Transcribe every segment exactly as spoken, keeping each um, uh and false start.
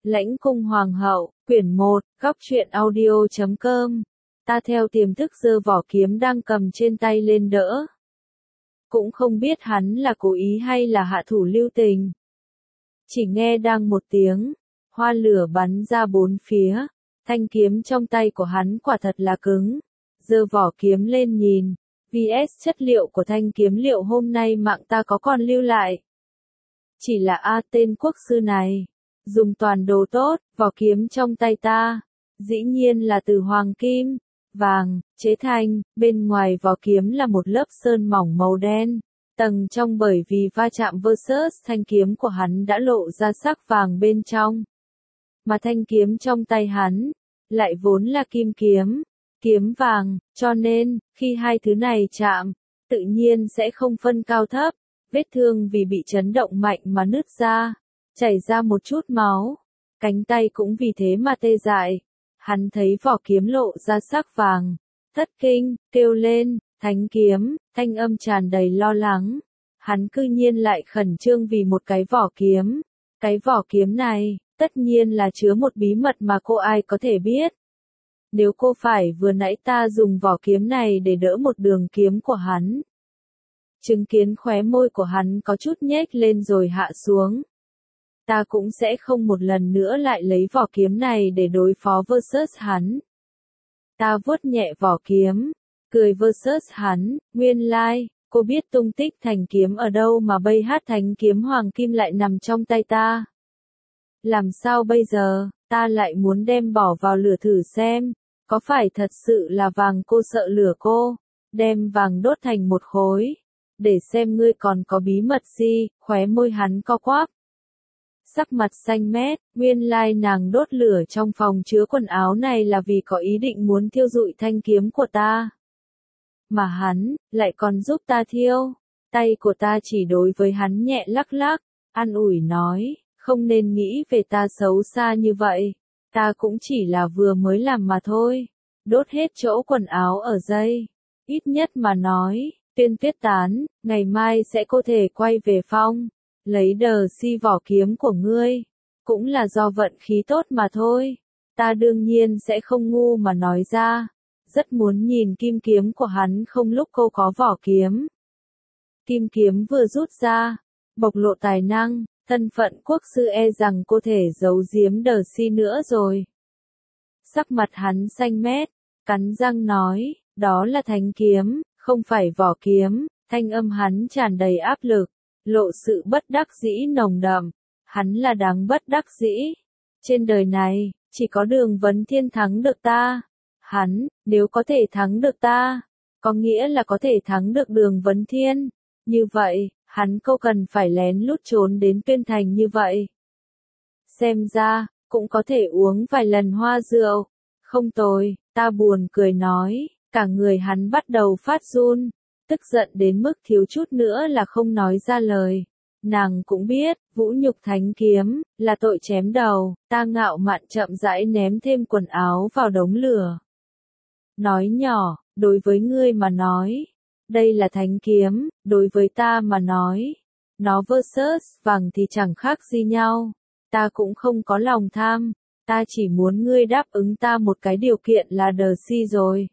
Lãnh cung hoàng hậu, quyển một, góc truyện audio chấm com. Ta theo tiềm thức giơ vỏ kiếm đang cầm trên tay lên đỡ. Cũng không biết hắn là cố ý hay là hạ thủ lưu tình. Chỉ nghe đang một tiếng, hoa lửa bắn ra bốn phía, thanh kiếm trong tay của hắn quả thật là cứng. Giơ vỏ kiếm lên nhìn, vs chất liệu của thanh kiếm liệu hôm nay mạng ta có còn lưu lại. Chỉ là A tên quốc sư này, dùng toàn đồ tốt, vỏ kiếm trong tay ta, dĩ nhiên là từ hoàng kim, vàng, chế thành, bên ngoài vỏ kiếm là một lớp sơn mỏng màu đen, tầng trong bởi vì va chạm versus thanh kiếm của hắn đã lộ ra sắc vàng bên trong. Mà thanh kiếm trong tay hắn, lại vốn là kim kiếm, kiếm vàng, cho nên, khi hai thứ này chạm, tự nhiên sẽ không phân cao thấp, vết thương vì bị chấn động mạnh mà nứt ra, chảy ra một chút máu, cánh tay cũng vì thế mà tê dại. Hắn thấy vỏ kiếm lộ ra sắc vàng, thất kinh, kêu lên, thánh kiếm, thanh âm tràn đầy lo lắng. Hắn cư nhiên lại khẩn trương vì một cái vỏ kiếm. Cái vỏ kiếm này, tất nhiên là chứa một bí mật mà cô ai có thể biết. Nếu cô phải vừa nãy ta dùng vỏ kiếm này để đỡ một đường kiếm của hắn. Chứng kiến khóe môi của hắn có chút nhếch lên rồi hạ xuống. Ta cũng sẽ không một lần nữa lại lấy vỏ kiếm này để đối phó versus hắn. Ta vuốt nhẹ vỏ kiếm, cười versus hắn, nguyên lai, like, cô biết tung tích thành kiếm ở đâu mà bây hát thánh kiếm hoàng kim lại nằm trong tay ta. Làm sao bây giờ, ta lại muốn đem bỏ vào lửa thử xem, có phải thật sự là vàng cô sợ lửa cô, đem vàng đốt thành một khối, để xem ngươi còn có bí mật gì, khóe môi hắn co quắp. Sắc mặt xanh mét, nguyên lai nàng đốt lửa trong phòng chứa quần áo này là vì có ý định muốn thiêu rụi thanh kiếm của ta. Mà hắn, lại còn giúp ta thiêu. Tay của ta chỉ đối với hắn nhẹ lắc lắc, an ủi nói, không nên nghĩ về ta xấu xa như vậy. Ta cũng chỉ là vừa mới làm mà thôi. Đốt hết chỗ quần áo ở dây. Ít nhất mà nói, Tuyên Tuyết Tán, ngày mai sẽ có thể quay về phong. Lấy đờ si vỏ kiếm của ngươi, cũng là do vận khí tốt mà thôi. Ta đương nhiên sẽ không ngu mà nói ra, rất muốn nhìn kim kiếm của hắn không lúc cô có vỏ kiếm. Kim kiếm vừa rút ra, bộc lộ tài năng, thân phận quốc sư e rằng cô thể giấu giếm đờ si nữa rồi. Sắc mặt hắn xanh mét, cắn răng nói, đó là thánh kiếm, không phải vỏ kiếm, thanh âm hắn tràn đầy áp lực. Lộ sự bất đắc dĩ nồng đậm, hắn là đáng bất đắc dĩ. Trên đời này, chỉ có Đường Vấn Thiên thắng được ta. Hắn, nếu có thể thắng được ta, có nghĩa là có thể thắng được Đường Vấn Thiên. Như vậy, hắn câu cần phải lén lút trốn đến Tuyên Thành như vậy. Xem ra, cũng có thể uống vài lần hoa rượu. Không tồi, ta buồn cười nói, cả người hắn bắt đầu phát run. Tức giận đến mức thiếu chút nữa là không nói ra lời. Nàng cũng biết, vũ nhục thánh kiếm, là tội chém đầu, ta ngạo mạn chậm rãi ném thêm quần áo vào đống lửa. Nói nhỏ, đối với ngươi mà nói, đây là thánh kiếm, đối với ta mà nói, nó versus vàng thì chẳng khác gì nhau. Ta cũng không có lòng tham, ta chỉ muốn ngươi đáp ứng ta một cái điều kiện là đờ si rồi.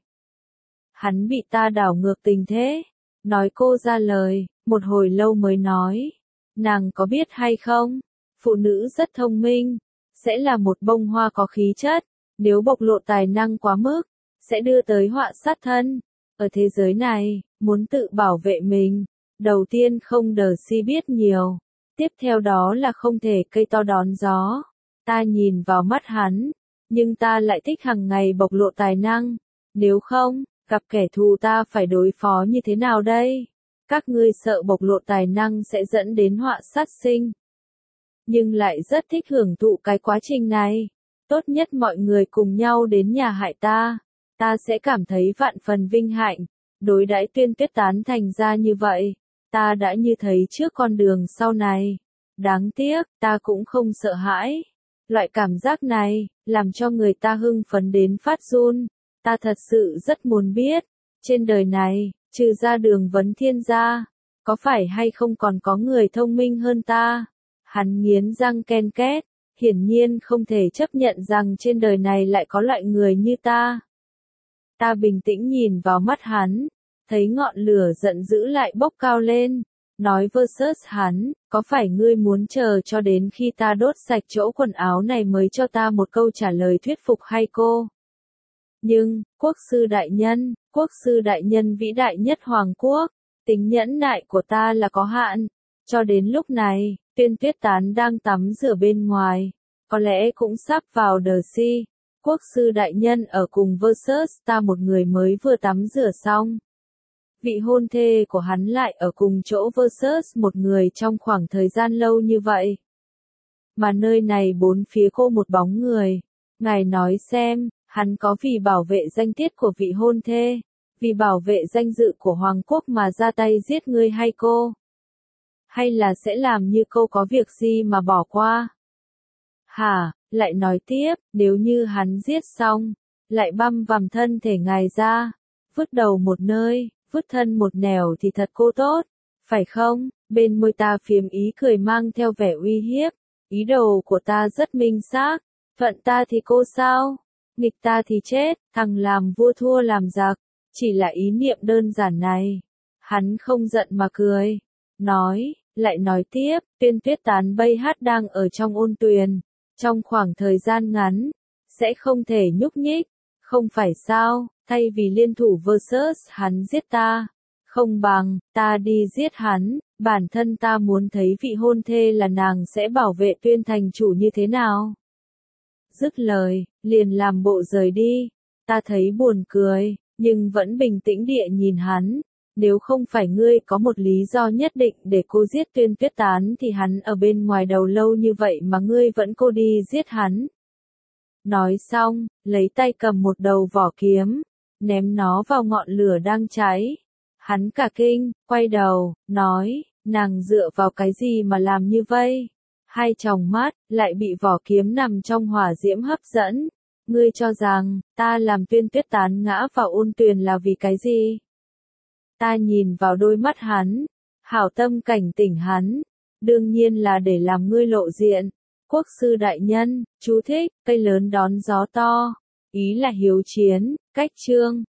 Hắn bị ta đảo ngược tình thế. Nói cô ra lời, một hồi lâu mới nói. Nàng có biết hay không? Phụ nữ rất thông minh, sẽ là một bông hoa có khí chất. Nếu bộc lộ tài năng quá mức, sẽ đưa tới họa sát thân. Ở thế giới này, muốn tự bảo vệ mình, đầu tiên không đờ si biết nhiều. Tiếp theo đó là không thể cây to đón gió. Ta nhìn vào mắt hắn, nhưng ta lại thích hàng ngày bộc lộ tài năng. Nếu không, gặp kẻ thù ta phải đối phó như thế nào đây? Các ngươi sợ bộc lộ tài năng sẽ dẫn đến họa sát sinh. Nhưng lại rất thích hưởng thụ cái quá trình này. Tốt nhất mọi người cùng nhau đến nhà hại ta. Ta sẽ cảm thấy vạn phần vinh hạnh. Đối đãi Tuyên Tuyết Tán thành ra như vậy. Ta đã như thấy trước con đường sau này. Đáng tiếc, ta cũng không sợ hãi. Loại cảm giác này, làm cho người ta hưng phấn đến phát run. Ta thật sự rất muốn biết, trên đời này, trừ ra Đường Vấn Thiên ra, có phải hay không còn có người thông minh hơn ta? Hắn nghiến răng ken két, hiển nhiên không thể chấp nhận rằng trên đời này lại có loại người như ta. Ta bình tĩnh nhìn vào mắt hắn, thấy ngọn lửa giận dữ lại bốc cao lên, nói versus hắn, có phải ngươi muốn chờ cho đến khi ta đốt sạch chỗ quần áo này mới cho ta một câu trả lời thuyết phục hay cô? Nhưng, quốc sư đại nhân, quốc sư đại nhân vĩ đại nhất Hoàng quốc, tính nhẫn nại của ta là có hạn. Cho đến lúc này, Tuyên Tuyết Tán đang tắm rửa bên ngoài, có lẽ cũng sắp vào đờ si. Quốc sư đại nhân ở cùng versus ta một người mới vừa tắm rửa xong. Vị hôn thê của hắn lại ở cùng chỗ versus một người trong khoảng thời gian lâu như vậy. Mà nơi này bốn phía cô một bóng người. Ngài nói xem, hắn có vì bảo vệ danh tiết của vị hôn thê, vì bảo vệ danh dự của Hoàng quốc mà ra tay giết ngươi hay cô? Hay là sẽ làm như cô có việc gì mà bỏ qua? Hả, lại nói tiếp, nếu như hắn giết xong, lại băm vằm thân thể ngài ra, vứt đầu một nơi, vứt thân một nẻo thì thật cô tốt, phải không? Bên môi ta phiếm ý cười mang theo vẻ uy hiếp, ý đồ của ta rất minh xác, thuận ta thì cô sao? Nghịch ta thì chết, thằng làm vua thua làm giặc, chỉ là ý niệm đơn giản này. Hắn không giận mà cười, nói, lại nói tiếp, Tuyên Tuyết Tán bay hát đang ở trong ôn tuyền, trong khoảng thời gian ngắn, sẽ không thể nhúc nhích, không phải sao, thay vì liên thủ versus hắn giết ta, không bằng, ta đi giết hắn, bản thân ta muốn thấy vị hôn thê là nàng sẽ bảo vệ Tuyên thành chủ như thế nào. Dứt lời, liền làm bộ rời đi, ta thấy buồn cười, nhưng vẫn bình tĩnh địa nhìn hắn. Nếu không phải ngươi có một lý do nhất định để cô giết Tuyên Tuyết Tán thì hắn ở bên ngoài đầu lâu như vậy mà ngươi vẫn cô đi giết hắn. Nói xong, lấy tay cầm một đầu vỏ kiếm, ném nó vào ngọn lửa đang cháy. Hắn cả kinh, quay đầu, nói, nàng dựa vào cái gì mà làm như vậy? Hai tròng mắt, lại bị vỏ kiếm nằm trong hỏa diễm hấp dẫn. Ngươi cho rằng, ta làm Tuyên Tuyết Tán ngã vào ôn tuyền là vì cái gì? Ta nhìn vào đôi mắt hắn, hảo tâm cảnh tỉnh hắn, đương nhiên là để làm ngươi lộ diện. Quốc sư đại nhân, chú thích, cây lớn đón gió to, ý là hiếu chiến, cách chương.